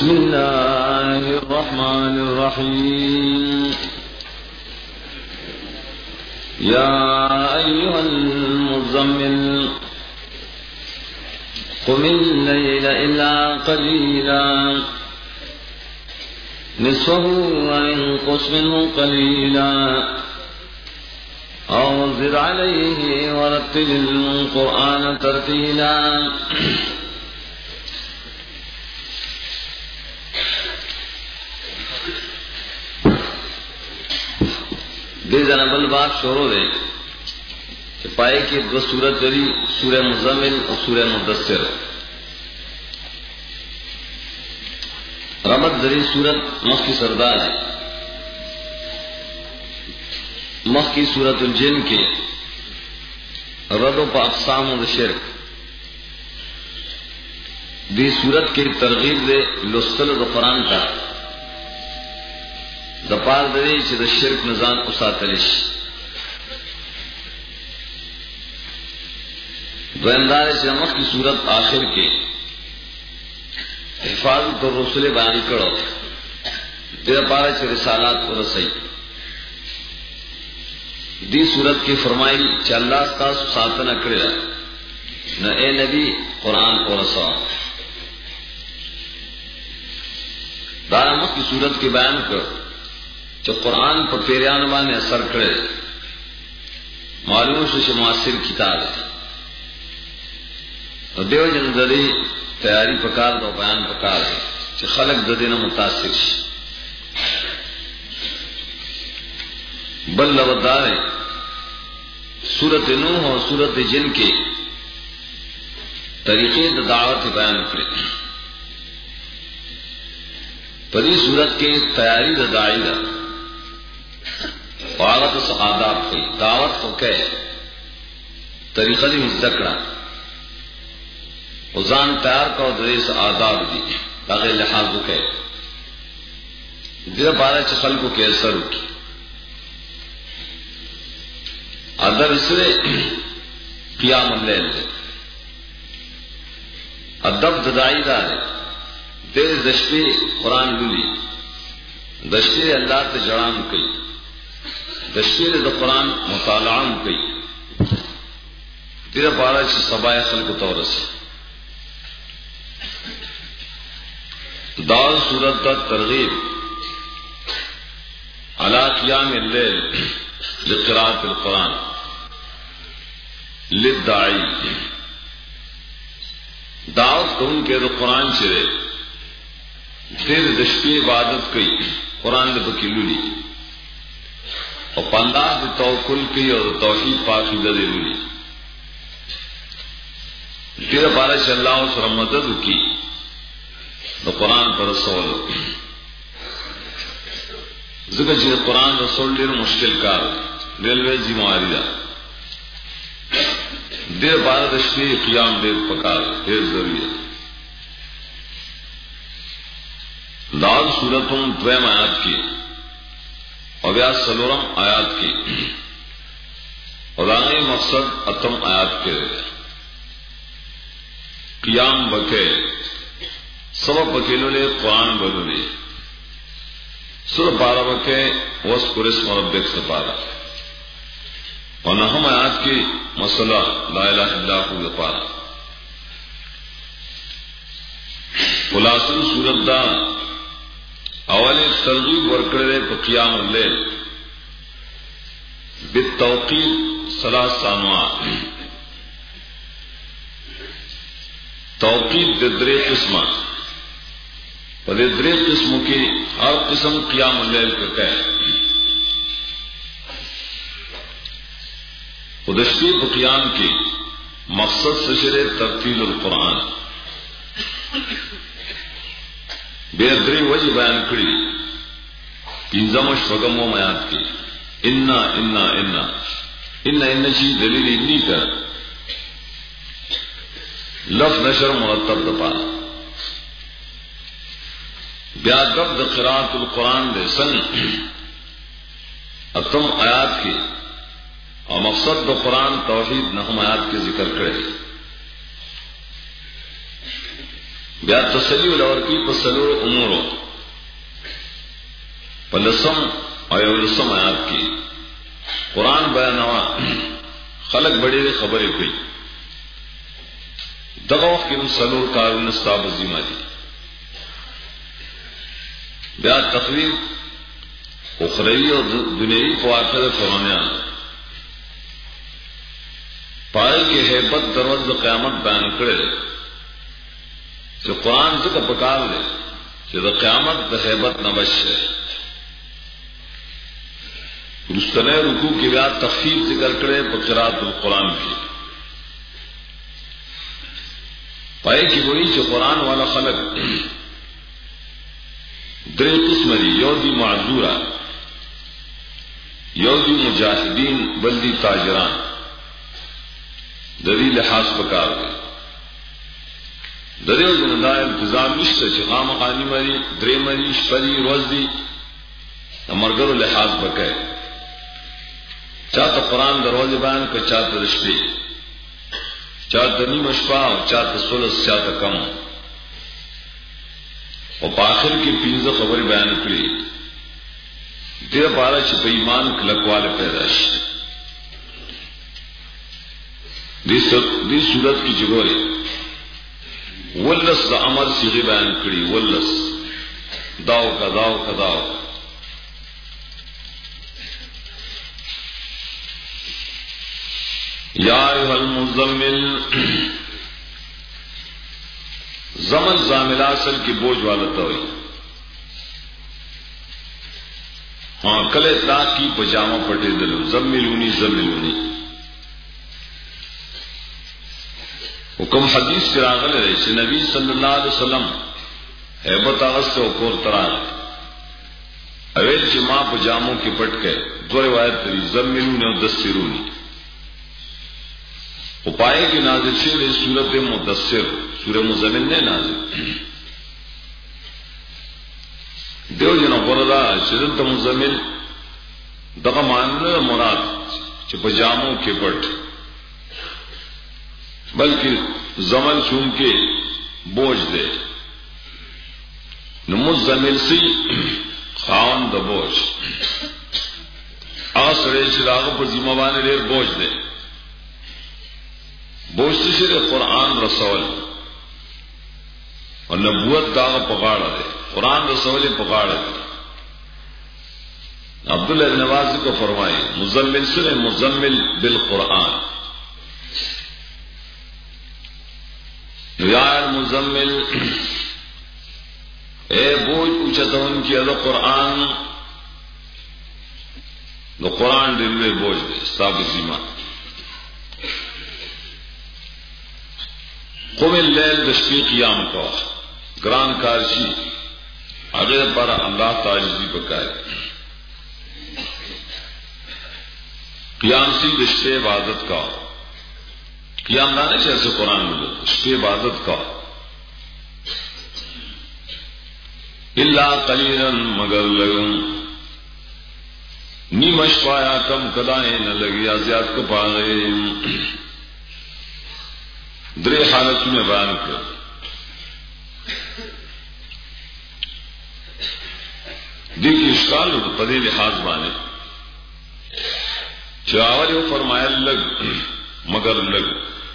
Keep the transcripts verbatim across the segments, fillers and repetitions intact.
بسم الله الرحمن الرحيم يا أيها المزمل قم الليل إلا قليلا نصفه وانقص منه قليلا أو زد عليه ورتل القرآن ترتيلا. دے جنبل باب شروع دے پائے کی دو سورت دری سورہ مزمل اور سورہ مدثر. رمت دری سورت مخ کی سردار ہے، مخ کی سورت الجن کے رد و پا اقسام و شرک. دی سورت کی ترغیب دے لستل و قرآن کا دپار دے چھ دا شرک نظام اساتلش. دو اندار چھ مخ کی سورت آخر کے حفاظت اور رسول بیان کرو دیر پارا چھ رسالات و رسائی. دی صورت کی فرمائی چھ اللہ ستاس ساتنا کرے نہ اے نبی قرآن کو رسا. دارا مخ کی صورت کے بیان کر جو قرآن پر پیریان بانے اثر کرے معلوم سے معاصر کتاب ہے. دیو جن ددی تیاری پکار دو بیان پکار ہے کہ خلق ددی نہ متاثر بل لودار سورت نوح اور سورت جن کے طریقے دعوت بیان کرے. پری سورت کے تیاری دائی دا عادت سے آداب کی دعوت کو کہ طریقہ دی ذکر وزان تیار کا دریس سے آداب دی تاکہ لحاظ کو کہ دیر بارہ چخل کو کہ اثر کی ادب اسرے قیام اللیل ادب ددائی دار دیر دشپی قرآن لولی دشپی اللہ تے جڑام کئی دشپیر دا قرآن مطالعان کئی تیرا پارا چھ سبای خلق تورس. دار سورت دا ترغیب علا قیام اللیل لقراءت القرآن للداعی دعوت کون کے دا قرآن چرے دیر دشپی عبادت کئی قرآن دا بکلولی اور پنداز دی توکل کی اور توحید پاکی دے لی دیر بارہ سے اللہ سر مدد کی تو قرآن پر رسول ذکر چیز قرآن رسول دیر مشکل کار ریلوے ذمہ دا دیر بارہ دشپی قیام دیر پکار دیر ضروری دار صورتوں دویم آیات کی اور یا سلورم آیات کی اور آگے مقصد اتم آیات کے قیام بکے سب بکیلو لے قرآن بلو لے سر پارا بکے وس قرس مربک سے پارا اور نہم آیات کی مسئلہ لا الہ الا ہو پارا خلاصل صورت دا اول ترغیب ورکڑے پا قیام اللیل بالتوقید ثلاث انواع. توقید درے قسم پدے درے قسم کی ہر قسم قیام اللیل کا کہے خدشتی پا قیام کی مقصد سشرے ترتیل القرآن بے دری وجہ بیان کری پینزم شفقم و میات کی انا انا انا انا انا چی دلیل انی کا لفظ نشر مرتب دپا بیا دب دا قرآت القرآن دے سن اتم آیات کی اور مقصد دا قرآن توحید نہم آیات کے ذکر کرے. بیا تسلی ولور کی پسلو امورو پلسم اور لسم آیات کی قرآن بیانوا خلق بڑے خبریں کوئی دغوف کی سلور کارون استاب ذمہ دی بیا تقریب اخروی اور دنیوی فواقع فرونیان پائے کی حیبت دروز قیامت بیان کرے جو قرآن سے کا پکار دے کہ دا قیامت دا حیبت نبش ہے رستنے رکوع کی بیا تخفیف ذکر کرے بقرات القرآن کی پائے کی وہی جو قرآن والا خلق درے قسم دی یو دی معذورہ یو دی مجاہدین بلدی تاجران دری لحاظ پکار دے دریو جندا انتظام نشتے چخام خانی مری درے مری شپری روز دی مرگر لحاظ بکے چاہتا قرآن دروازے بیان کا چاہتا رشپے چاہتا نیم اشپا چاہتا سلس چاہتا کم اور پاخر کی پینزہ خبر بیان کری دیر پارا چھ پہ ایمان کلکوال پیداش دی صورت کی جگوری ولس دا امر سیغی بیان کری ولس داو کا داو کا داو یا ایوہ المزمل زمن زاملہ اصل کی بوجھ والتا ہوئی ہاں کل اطلاق کی پجامہ پٹے دلو زملونی زملونی حکم حدیث کے راغل ہے کہ نبی صلی اللہ علیہ وسلم حیبت آغست و کور تران اویل چی ماں پجاموں کی پٹ کے دو روایت تری زملونی و دسترونی اپائے کی نازل شیر سورت مدثر سورہ مزمل نے نازل دیو جنا قردا شرط مزمل دغا ماننا مراد چھ پجاموں کے پٹ بلکہ زمن چون کے بوجھ دے مزمل سی خان دا بوجھ آسرے چراغ پر ذمہ بانے دیر بوجھ دے بوجھ شر قرآن رسول اور نبوت داغ پکاڑ دے قرآن رسول پکاڑ دے عبداللہ نواز کو فرمائے مزمل سر مزمل بالقرآن یا مزمل اے بوجھ پوچھتا ان کی ادو قرآن نو قرآن دل بوجھ دے ستاب سیما قم اللیل دشپی قیام کا گران کارشی اگر پر اللہ تعالی بکائے قیام سی دشپی عبادت کا قیام دانے چیسے قرآن ملو دشپی عبادت کا اللہ قلیلا مگر لگن نیمش پایا کم کدائیں نہ لگیا زیاد کو پا گئے درے حالت میں بیان کر دیکھ اشکال ہو تو پدے لحاظ بانے چاول ہو فرمایا لگ مگر لگ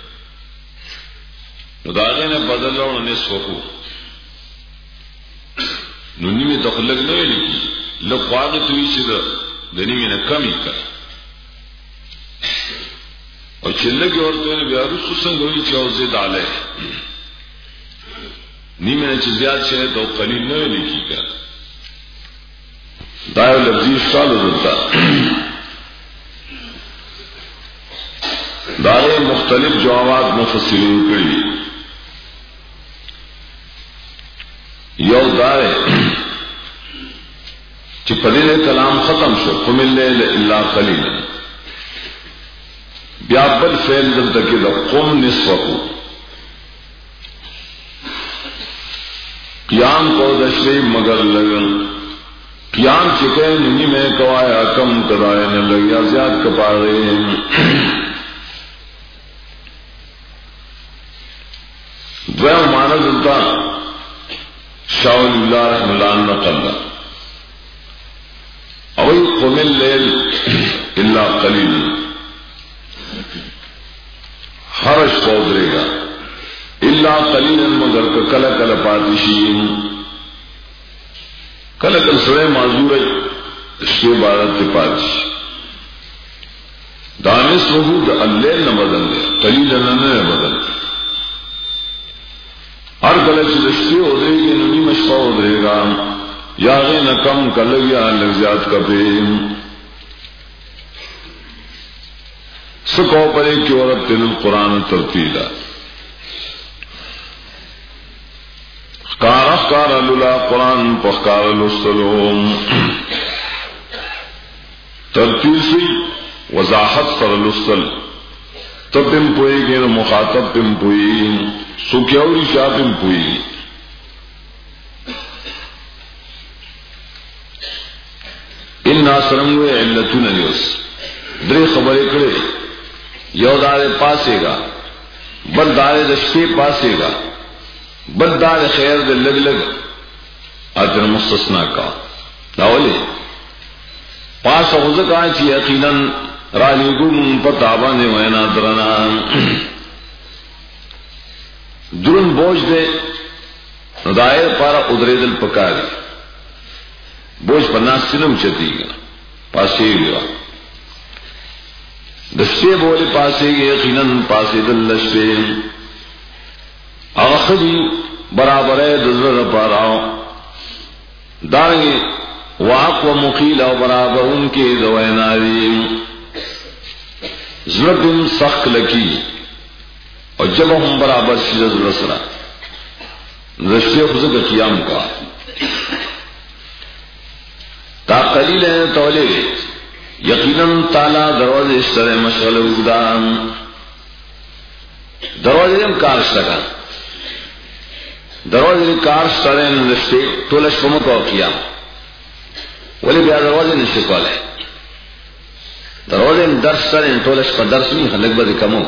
نداغے نے بدل اور نصف کو ننی میں دخل لگ نہیں لکھی لگ واقع توی چیز دنی میں نے کمی کر اور چلے کی عورتوں نے بیارو سسنگ ہوئی چوزے ڈالے نی میں نے چیزیات چھے تو قلیل نوے لکھی کر دائر لفظی سال ہوتا دائر مختلف جوابات مفسرین کری یو دائر چی پدین کلام ختم شو قم اللیل الا قلیل بیا بل فعل دلتا کی دا قم نصفہو قیام کو دشوی مگر لگن قیام چکے نمی میں کوایا کم کدائے نہ لگیا زیاد کپاڑے دویم معنی دلتا شاہ اللہ رحم اللہ نقل اوئی قم اللیل الا قلیل حرش پودرے گا الا قلیلا مگر کہ کل کل پاتشین کل کل سڑے معذور ہے اس کے عبادت کے پاتش دانش وجود اللیل نہ بدل دے قلیلا نہ بدل دے ہر کل سے رشتے ادرے گی ننی مشفا ادرے گا یا غی نہ کم کل یا لگ زیاد کا پیم سکو پرے کی عورت تل قرآن ترتیلا کار اخکار اللہ قرآن پخکار السلوم ترتیل سی وضاحت پر السل تب پم پوئے گی نہ مخاطب پم پوئی سکیوری شاہ پم پوئی ان ناسرم ہوئے علتوں نیوس درے خبریں کرے یو دار پاسے گا بل دار رشتے پاسے گا بل دار خیر دے لگ لگ اجر مستثنا کا داولے پاس حضکا چی یقیناً رالی گم پتابا نے وینا درنا درن بوجھ دے دائر پارا ادرے دل پکاری بوجھ پنا سنم چتی گا پاسے گا دشتے بولے پاسے گے یقیناً پاسے دل لشتے آخری برابر ہے دزر پاراؤ دارنگے واق و مقیل و برابر ان کے دویناری زربن سخت لکی اور جب ہم برابر شیز رسرا رشتے خزق قیام کا تا قلیل ہے تولے یقیناً تالا دروازے اس طرح مشغل اگدان دروازے ہم کارش لگا دروازے کارش طرح رشتے تولش پمک اور قیام ولی بیا دروازے نشکوال ہے دروازے درس طرح تولش پر درس نہیں خلق بدی کمو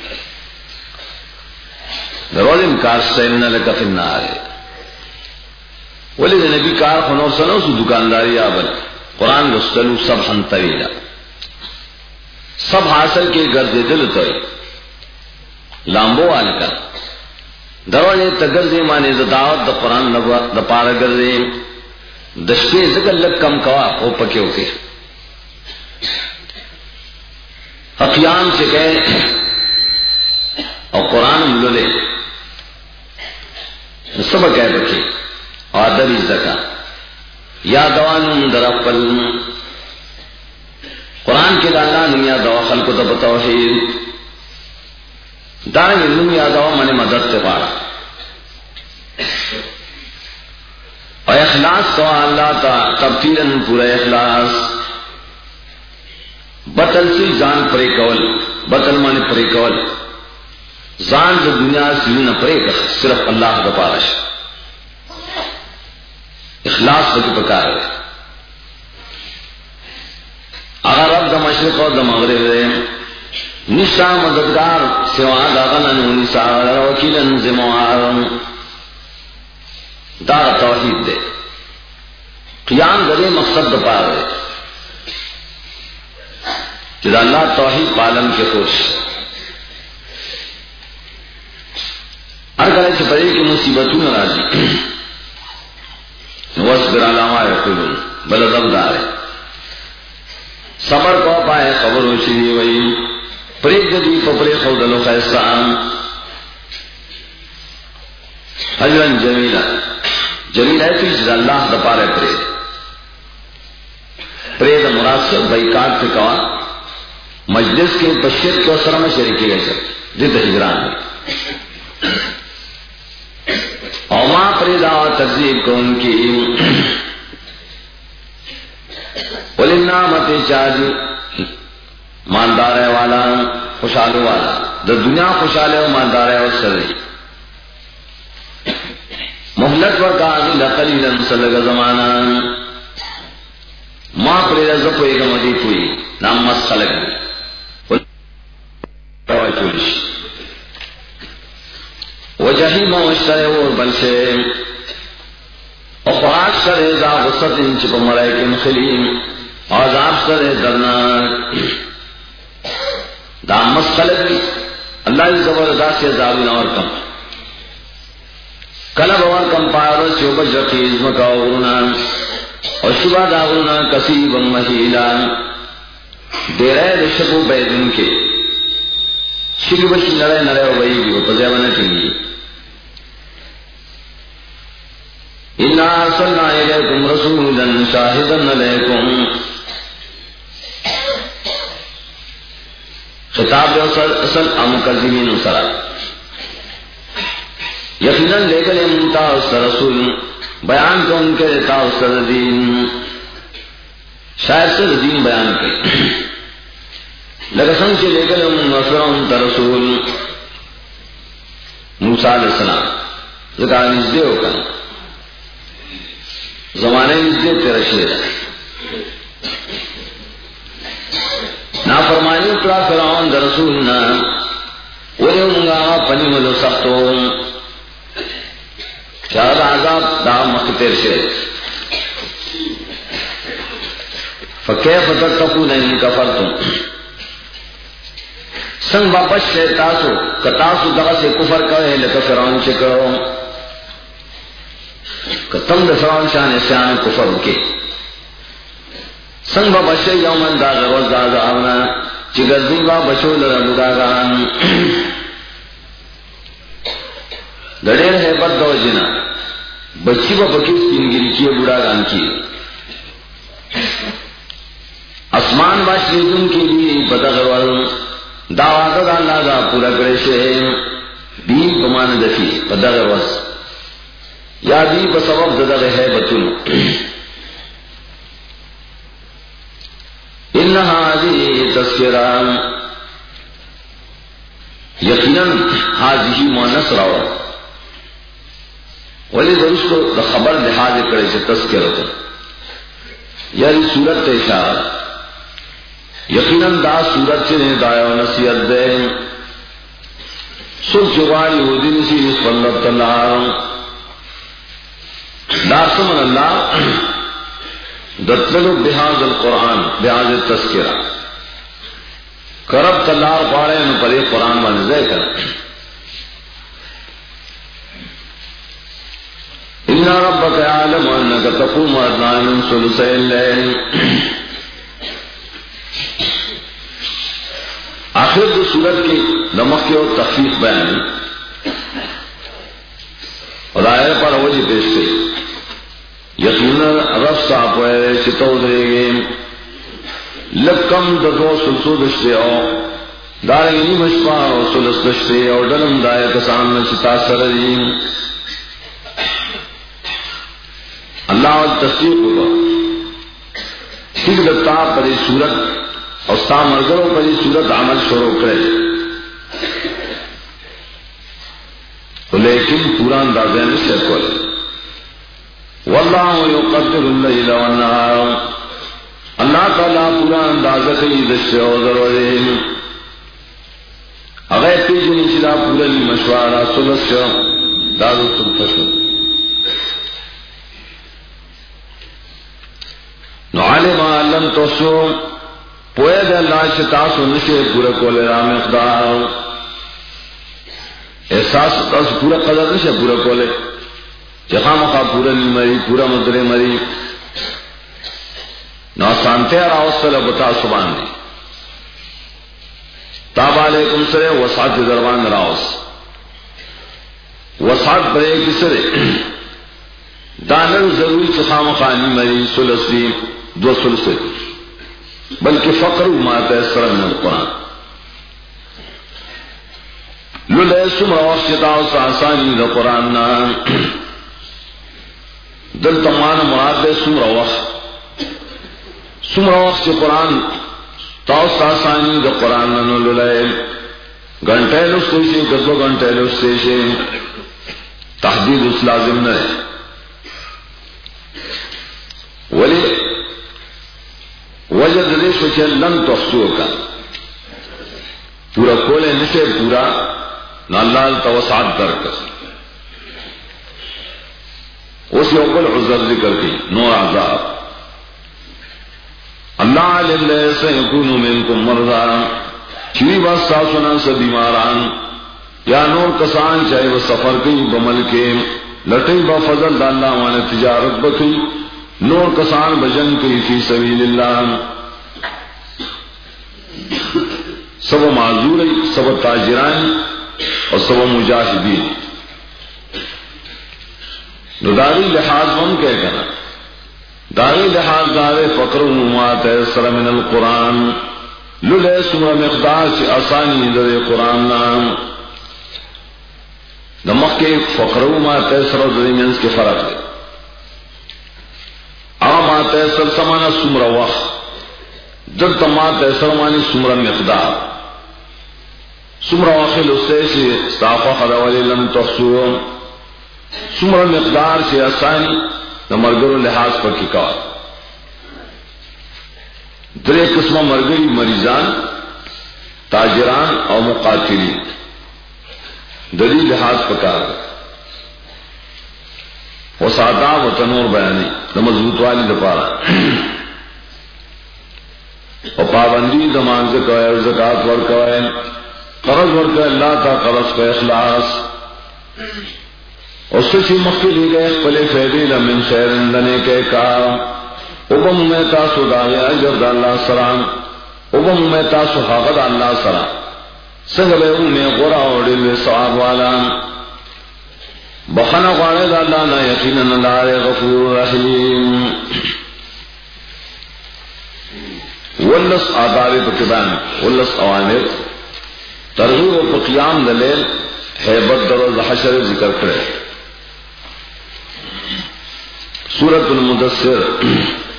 دروازے کارش طرح لکا فی النار ہے ولی نبی کار خنور سنو سو دکانداری آبل قرآن رسطلو سب ہن طویلہ سب حاصل کے گردے دل توئی لامبو آلکا دروازے تگردے مانے دا دعوت دا قرآن دا پارا گردے دشپے ذکر لگ کم کوا ہو پکے ہوکے حقیان سے کہے اور قرآن ملولے سب کہہ بکے آدر زکا یا دوان در اپل قرآن کے دانا نمیا دوا خلق کو دب توحید دائیں نمیا دوا من مدد سے پارا اور اخلاص تو اللہ تا تبتیلاً پورا اخلاص بطل سی جان پرے کول بطل من پرے کول جان جو دنیا سے نہ پرے کر صرف اللہ کا پارش اخلاص بکی پکار ہے اگر رب دا مشرق اور دا مغرب ہے نشا مددگار سوا دا غنن نسا وکیلن زموار دار توحید دے قیام دے مقصد دا پار ہے جدا اللہ توحید پالن کے خوش ہر گلے سے پڑے کہ مصیبتوں ناراضی وصبر علی ما یقولون بل غمدار صبر کو پائے خبر ہو چلی وئی پریک دی پپڑے خودلو خیسان حجرن جمیلہ جمیلہ ہے پیچھ اللہ دپارے پرے پرے دا مراسل بائیکات سے کوا مجلس کے پشیت کو سرم شریکی گئے سکتے جد حجران میں اوما پریدا تقزیب کو ان کی ولنامت چاجی ماندار ہے والا خوشحال والا دا دنیا خوشحال ہے ماندار ہے اور سر محلت و کانی لقلیلا مسلگ زمانہ ماں پریدا زپوئی کا مدی پوئی نام مس خلق وجہیم وشترے اور بل سے اور خوراک سر ذا غصت چپ ملائکن خلیم اور عذاب سر درناک دامس خلق بھی اللہ زبردست سے عذاب اور کم کلب اور کم پارو چوبج رقیز مکاورنا اور شبہ داورنا کسیب مہیلا دیرے دشبو بیدن کے شکی بشی نرے نرے و بئی بھی وہ پزیبہ نٹنگی اِنَّا أَرْسَلْنَا إِلَيْكُمْ رَسُولًا شَاهِدًا عَلَيْكُمْ خطاب اصل امکذبین سرا یقیناً لے کر امتا اس رسول بیان کو ان کے دیتا اس دین شاید سے دین بیان کے لگسن سے لے کر ام نصرون رسول موسیٰ علیہ السلام ذکر نزدے ہو کر زمانے نزدے تیرا شیر نافرمانی اکڑا فرعون در رسولنا ولی انگا پنی ملو سختو شاید عذاب دا مختر شیر فکیف تتقون ان کفرتم سنگ باپش سے تاسو کتاسو دغا سے کفر کرے لکا فرعون چکرو کتم دا فرعون شان اسیان کفر کے سنگ با بشی یومن دا غوز دا زعبنا چی گردی با بشو لرم دا گان دڑیر ہے بد دو جنا بچی با بکیس تینگیری کیے بڑا گان کی اسمان باش لیدن کے لیے بدغور دعوات دا اللہ دا پورا کرے سے بی بمان دفی بدغور یا بی بسبب ددغ ہے بطن انہا دی تذکران یقیناً حاضی مونس راو ولی درست کو دا خبر لحاظ کرے سے تذکر ہوتا یعنی صورت اشارہ یقیناً دا صورت سے دایا و نصیحت دے سب جواری ہو دن سی نسب اللہ تعالی دا سمن اللہ دتلو بحاظ القرآن بحاظ التذکرہ کرب تلار پاڑے ان پر ایک قرآن مانزے کر اِنَّا رَبَّكَ يَعْلَمُ أَنَّكَ تَقُومُ أَدْنَىٰ مِن ثُلُثَيِ اللَّيْلِ آخر دو سورت کی نمک کے اور تخفیف بیان اور آئے پر وجہ پیش سے یقیناً رب صاحب ہوئے چتو دے گے لکم ددو سلسو دشتے او دارنگی مشپا او سلس دشتے او ڈلم دائے کسان میں چتا سردین اللہ و تصدیق ہوگا ٹھیک دتا پری صورت اور ستا مرگروں پری صورت عمل شروع کرے لیکن پورا اندازہ نشتر کو لے واللہ یقدر اللیل والنہار اللہ تعالیٰ پورا اندازہ کئی دشتے اور ضرورے اگر پیجنی چلا پورا لی مشوارہ سلس دارو تنفشو نعلم علم توسو پوئے دے اللہ شتاسو نشے پورا کولے رام اقدار احساس تاسو پورا قدر نشے پورا کولے جہاں مخا پورا لی مری پورا مدرے مری ناسانتے راوس سر بتا سبان دی تاب علیکم سرے وسعت دربان راوس وسعت برے کی سرے دانر ضروری چخام خانی مری سلسی دو سلسے بلکہ فقر ماتا سر من القرآن للے سم راوس چتاو ساسانی دا قرآن نام دل تمان مراد دے سم راوس سم راوس چی قرآن تاو ساسانی دا قرآن ننو للے گھنٹے لستے سے کسو گھنٹے لستے سے تحدید اس لازم نہ ہے ولی وجد دیشو چھے لن تحسو کا پورا کولے نشے پورا ناللال توسعات کر کر اس یوکل عذر ذکر کی نور عذاب اللہ علم دے سیکون منکم مرضا چوی بس ساسونا سے بیماران یا نور کسان چاہے وہ سفر کی بمل کے لٹی با فضل دا اللہ وانا تجارت بکی نور کسان بجن کی فی سبیل اللہ سب معذور سب تاجران اور سب مجاہدین داری لحاظ من کہہ کنا داری لحاظ دارے فقر ما تیسر من القرآن للے سورہ مقدار سے آسانی در قرآن نام نمک کے فقر ما تیسر درمیان کے فرق ہے ما تیسر سمانا سمر وقت جب تما تیسر مانی سمر مقدار سمر واخل اسے سے استعفا خداولی لم تحصوهم سمر مقدار سے آسانی مرگر لحاظ پر ککا درے قسم مرگری مریضان تاجران اور مقاتلین دلی لحاظ پکار وہ سادہ و تنور بیانی نہ مضبوط والی دپارا اور پابندی دمان سے کوئے زکات ور کوئے قرض ور کوئے اللہ تا قرض کو اخلاص اور سچی مخی لی گئے پلے فیدی لمن خیر اندنے کے کار ابم میں تاسو داغی اجر دا اللہ سران ابم میں تاسو حاقد اللہ سران سنگلے امی غرا اوڑی بے صحاب والا بخنا غارے دا اللہ نا یقینا اللہ غفور رحیم واللس آداب پکبان واللس اوامر ترغیب و قیام دلیل حیبت در حشر ذکر کرے سورۃ المدثر